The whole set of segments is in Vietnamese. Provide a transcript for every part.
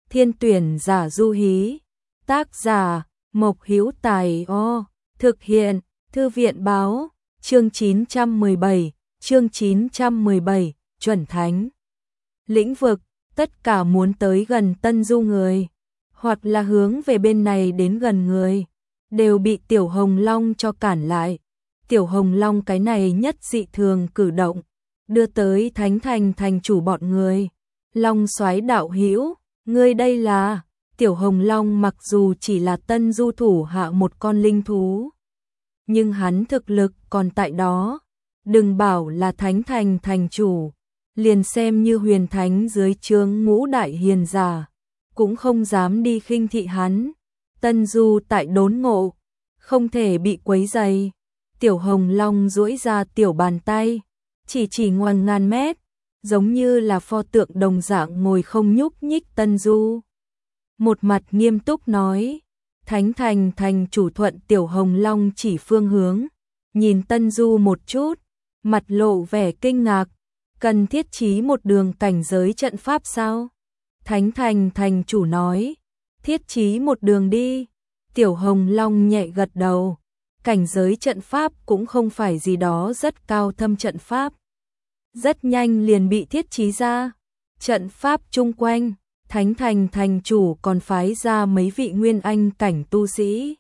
Thiên tuyển giả du hí. Tác giả Mộc Hữu Tài. Thực hiện Thư viện báo. Chương 917, chuẩn thánh. Lĩnh vực, tất cả muốn tới gần Tân Du người, hoặc là hướng về bên này đến gần người, đều bị Tiểu Hồng Long cho cản lại. Tiểu Hồng Long cái này nhất dị thường cử động, đưa tới Thánh Thành thành chủ bọn người. Long Soái đạo hữu, ngươi đây là... Tiểu Hồng Long mặc dù chỉ là Tân Du thủ hạ một con linh thú, nhưng hắn thực lực còn tại đó. Đừng bảo là Thánh Thành thành chủ, liền xem như huyền thánh dưới trướng ngũ đại hiền giả, cũng không dám đi khinh thị hắn. Tân Du tại đốn ngộ, không thể bị quấy rầy. Tiểu Hồng Long duỗi ra tiểu bàn tay, chỉ ngoằng ngàn mét, giống như là pho tượng đồng dạng ngồi không nhúc nhích. Tân Du một mặt nghiêm túc nói. Thánh Thành thành chủ thuận Tiểu Hồng Long chỉ phương hướng, nhìn Tân Du một chút, mặt lộ vẻ kinh ngạc. Cần thiết trí một đường cảnh giới trận pháp sao? Thánh Thành thành chủ nói. Thiết trí một đường đi. Tiểu Hồng Long nhẹ gật đầu. Cảnh giới trận pháp cũng không phải gì đó rất cao thâm trận pháp, rất nhanh liền bị thiết trí ra. Trận pháp chung quanh, Thánh Thành thành chủ còn phái ra mấy vị nguyên anh cảnh tu sĩ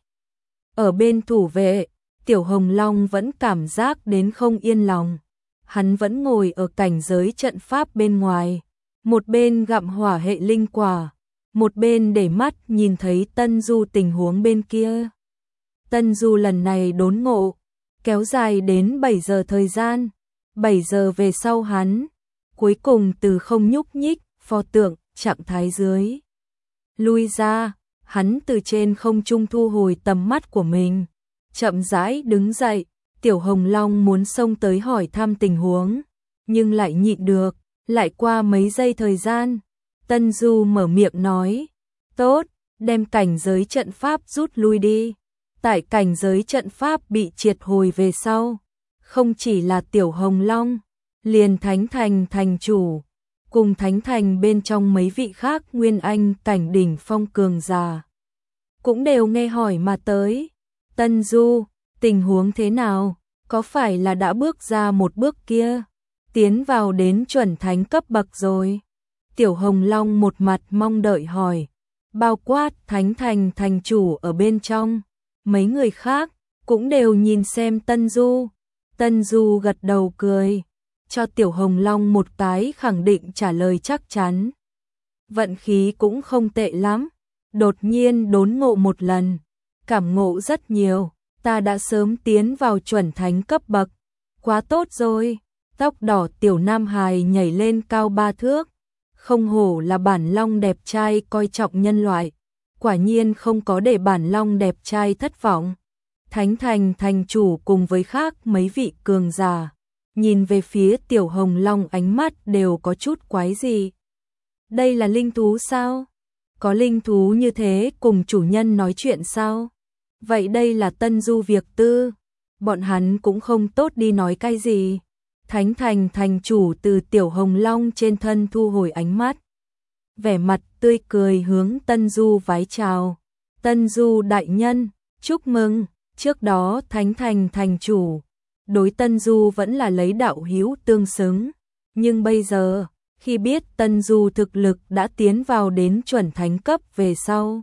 ở bên thủ vệ. Tiểu Hồng Long vẫn cảm giác đến không yên lòng. Hắn vẫn ngồi ở cảnh giới trận pháp bên ngoài, một bên gặm hỏa hệ linh quả, một bên để mắt nhìn thấy Tân Du tình huống bên kia. Tân Du lần này đốn ngộ, kéo dài đến 7 giờ thời gian. 7 giờ về sau hắn, cuối cùng từ không nhúc nhích, pho tượng, trạng thái dưới. Lui ra, hắn từ trên không trung thu hồi tầm mắt của mình, chậm rãi đứng dậy. Tiểu Hồng Long muốn xông tới hỏi thăm tình huống, nhưng lại nhịn được. Lại qua mấy giây thời gian, Tân Du mở miệng nói. Tốt, đem cảnh giới trận pháp rút lui đi. Tại cảnh giới trận pháp bị triệt hồi về sau, không chỉ là Tiểu Hồng Long, liền Thánh Thành thành chủ, cùng Thánh Thành bên trong mấy vị khác nguyên anh cảnh đỉnh phong cường giả, cũng đều nghe hỏi mà tới. Tân Du, tình huống thế nào? Có phải là đã bước ra một bước kia, tiến vào đến chuẩn thánh cấp bậc rồi? Tiểu Hồng Long một mặt mong đợi hỏi. Bao quát Thánh Thành thành chủ ở bên trong, mấy người khác cũng đều nhìn xem Tân Du. Tân Du gật đầu cười, cho Tiểu Hồng Long một cái khẳng định trả lời chắc chắn. Vận khí cũng không tệ lắm, đột nhiên đốn ngộ một lần, cảm ngộ rất nhiều. Ta đã sớm tiến vào chuẩn thánh cấp bậc, quá tốt rồi. Tóc đỏ tiểu nam hài nhảy lên cao 3 thước, không hổ là bản long đẹp trai coi trọng nhân loại, quả nhiên không có để bản long đẹp trai thất vọng. Thánh Thành thành chủ cùng với khác mấy vị cường giả, nhìn về phía Tiểu Hồng Long ánh mắt đều có chút quái dị. Đây là linh thú sao? Có linh thú như thế cùng chủ nhân nói chuyện sao? Vậy đây là Tân Du việc tư, bọn hắn cũng không tốt đi nói cái gì. Thánh Thành thành chủ từ Tiểu Hồng Long trên thân thu hồi ánh mắt, vẻ mặt tươi cười hướng Tân Du vái chào. Tân Du đại nhân, chúc mừng. Trước đó Thánh Thành thành chủ đối Tân Du vẫn là lấy đạo hữu tương xứng, nhưng bây giờ khi biết Tân Du thực lực đã tiến vào đến chuẩn thánh cấp về sau,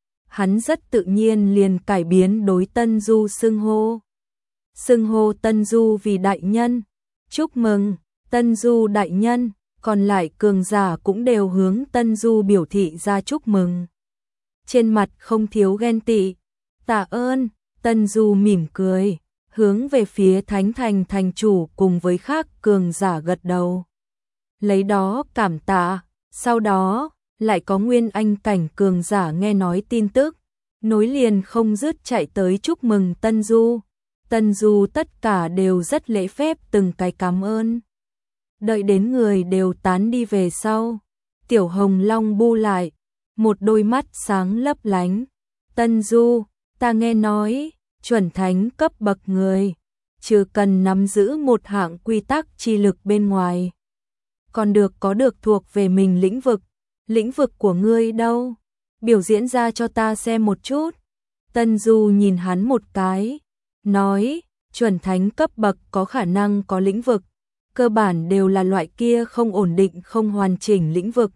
hắn rất tự nhiên liền cải biến đối Tân Du xưng hô. Xưng hô Tân Du vì đại nhân. Chúc mừng, Tân Du đại nhân. Còn lại cường giả cũng đều hướng Tân Du biểu thị ra chúc mừng, trên mặt không thiếu ghen tị. Tạ ơn. Tân Du mỉm cười, hướng về phía Thánh Thành thành chủ cùng với khác cường giả gật đầu, lấy đó cảm tạ. Sau đó lại có nguyên anh cảnh cường giả nghe nói tin tức, nối liền không dứt chạy tới chúc mừng Tân Du. Tân Du tất cả đều rất lễ phép từng cái cảm ơn. Đợi đến người đều tán đi về sau, Tiểu Hồng Long bu lại, một đôi mắt sáng lấp lánh. Tân Du, ta nghe nói, chuẩn thánh cấp bậc người, chưa cần nắm giữ một hạng quy tắc chi lực bên ngoài, còn được có được thuộc về mình lĩnh vực, Lĩnh vực của ngươi đâu? Biểu diễn ra cho ta xem một chút. Tân Du nhìn hắn một cái, nói, chuẩn thánh cấp bậc có khả năng có lĩnh vực, cơ bản đều là loại kia không ổn định không hoàn chỉnh lĩnh vực.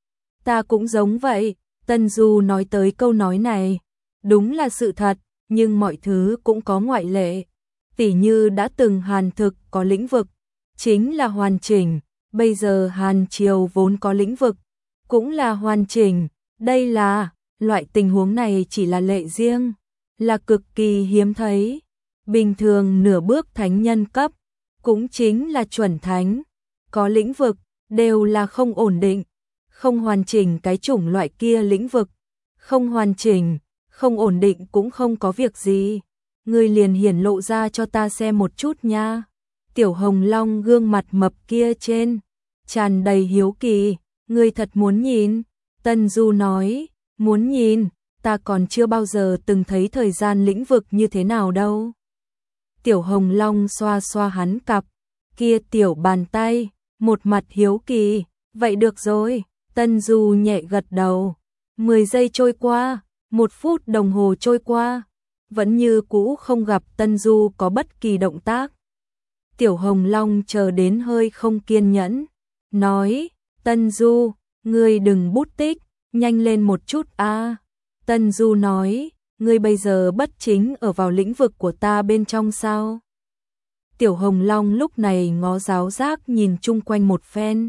Ta cũng giống vậy, Tân Du nói tới câu nói này, đúng là sự thật, nhưng mọi thứ cũng có ngoại lệ. Tỉ như đã từng Hàn Thực có lĩnh vực, chính là hoàn chỉnh, bây giờ Hàn Triều vốn có lĩnh vực, cũng là hoàn chỉnh, đây là, loại tình huống này chỉ là lệ riêng, là cực kỳ hiếm thấy. Bình thường nửa bước thánh nhân cấp, cũng chính là chuẩn thánh, có lĩnh vực, đều là không ổn định, không hoàn chỉnh cái chủng loại kia lĩnh vực, không hoàn chỉnh, không ổn định cũng không có việc gì. Ngươi liền hiển lộ ra cho ta xem một chút nha. Tiểu Hồng Long gương mặt mập kia trên, tràn đầy hiếu kỳ, ngươi thật muốn nhìn? Tân Du nói, muốn nhìn, ta còn chưa bao giờ từng thấy thời gian lĩnh vực như thế nào đâu. Tiểu Hồng Long xoa xoa hắn cặp, kia tiểu bàn tay, một mặt hiếu kỳ, vậy được rồi, Tân Du nhẹ gật đầu. 10 giây trôi qua, 1 phút đồng hồ trôi qua, vẫn như cũ không gặp Tân Du có bất kỳ động tác. Tiểu Hồng Long chờ đến hơi không kiên nhẫn, nói, Tân Du, ngươi đừng bút tích, nhanh lên một chút a. Tân Du nói, ngươi bây giờ bất chính ở vào lĩnh vực của ta bên trong sao? Tiểu Hồng Long lúc này ngó giáo giác nhìn chung quanh một phen.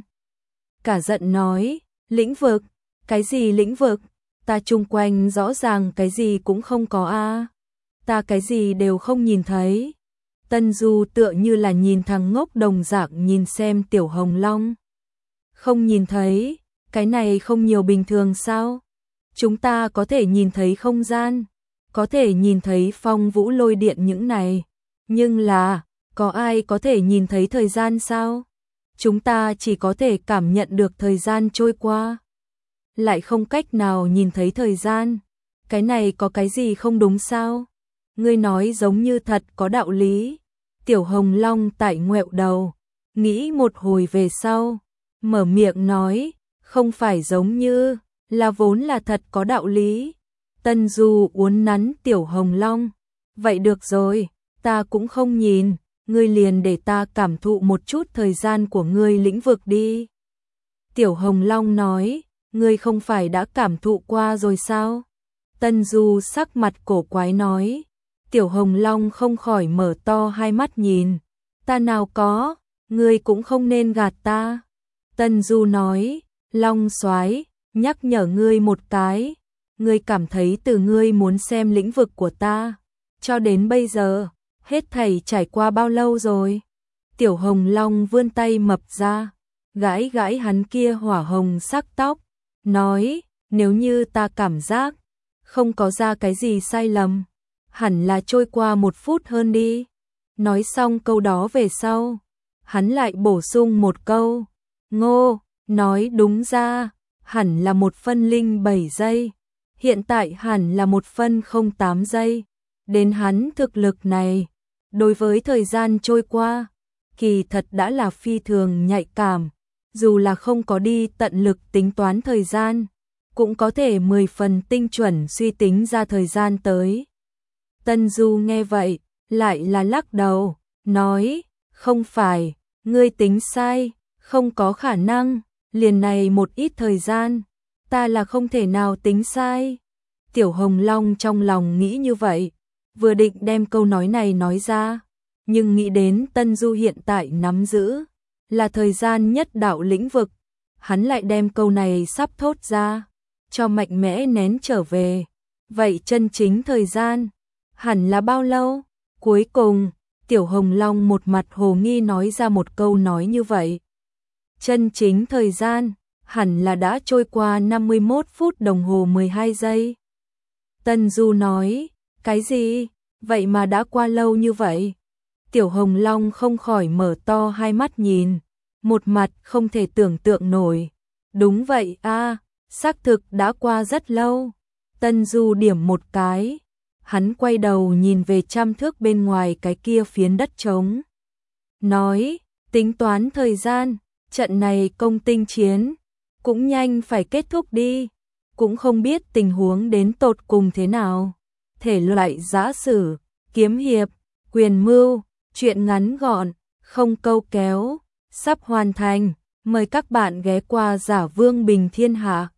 Cả giận nói, lĩnh vực, cái gì lĩnh vực? Ta chung quanh rõ ràng cái gì cũng không có a. Ta cái gì đều không nhìn thấy. Tân Du tựa như là nhìn thằng ngốc đồng dạng nhìn xem Tiểu Hồng Long. Không nhìn thấy, cái này không nhiều bình thường sao? Chúng ta có thể nhìn thấy không gian, có thể nhìn thấy phong vũ lôi điện những này, nhưng là, có ai có thể nhìn thấy thời gian sao? Chúng ta chỉ có thể cảm nhận được thời gian trôi qua, lại không cách nào nhìn thấy thời gian. Cái này có cái gì không đúng sao? Ngươi nói giống như thật có đạo lý. Tiểu Hồng Long tại ngoẹo đầu, nghĩ một hồi về sau, mở miệng nói, không phải giống như, là vốn là thật có đạo lý. Tân Du uốn nắn Tiểu Hồng Long, vậy được rồi, ta cũng không nhìn, ngươi liền để ta cảm thụ một chút thời gian của ngươi lĩnh vực đi. Tiểu Hồng Long nói, ngươi không phải đã cảm thụ qua rồi sao? Tân Du sắc mặt cổ quái nói. Tiểu Hồng Long không khỏi mở to hai mắt nhìn, ta nào có, ngươi cũng không nên gạt ta. Tân Du nói, Long soái, nhắc nhở ngươi một cái, ngươi cảm thấy từ ngươi muốn xem lĩnh vực của ta, cho đến bây giờ, hết thảy trải qua bao lâu rồi? Tiểu Hồng Long vươn tay mập ra, gãi gãi hắn kia hỏa hồng sắc tóc, nói, nếu như ta cảm giác, không có ra cái gì sai lầm, hẳn là trôi qua 1 phút hơn đi. Nói xong câu đó về sau, hắn lại bổ sung một câu, Ngô, nói đúng ra, hẳn là 1 phân 07 giây, hiện tại hẳn là 1 phân 08 giây. Đến hắn thực lực này, đối với thời gian trôi qua, kỳ thật đã là phi thường nhạy cảm, dù là không có đi tận lực tính toán thời gian, cũng có thể 10 phần tinh chuẩn suy tính ra thời gian tới. Tân Du nghe vậy, lại là lắc đầu, nói, không phải, ngươi tính sai, không có khả năng, liền này một ít thời gian, ta là không thể nào tính sai. Tiểu Hồng Long trong lòng nghĩ như vậy, vừa định đem câu nói này nói ra, nhưng nghĩ đến Tân Du hiện tại nắm giữ, là thời gian nhất đạo lĩnh vực, hắn lại đem câu này sắp thốt ra, cho mạnh mẽ nén trở về. Vậy chân chính thời gian, hẳn là bao lâu? Cuối cùng, Tiểu Hồng Long một mặt hồ nghi nói ra một câu nói như vậy. Chân chính thời gian, hẳn là đã trôi qua 51 phút đồng hồ 12 giây. Tân Du nói, cái gì? Vậy mà đã qua lâu như vậy? Tiểu Hồng Long không khỏi mở to hai mắt nhìn, một mặt không thể tưởng tượng nổi. Đúng vậy a, xác thực đã qua rất lâu. Tân Du điểm một cái, hắn quay đầu nhìn về 100 thước bên ngoài cái kia phiến đất trống. Nói, tính toán thời gian, trận này công tinh chiến, cũng nhanh phải kết thúc đi, cũng không biết tình huống đến tột cùng thế nào. Thể loại giã sử, kiếm hiệp, quyền mưu, truyện ngắn gọn, không câu kéo, sắp hoàn thành, mời các bạn ghé qua Giả Vương Bình Thiên Hạ.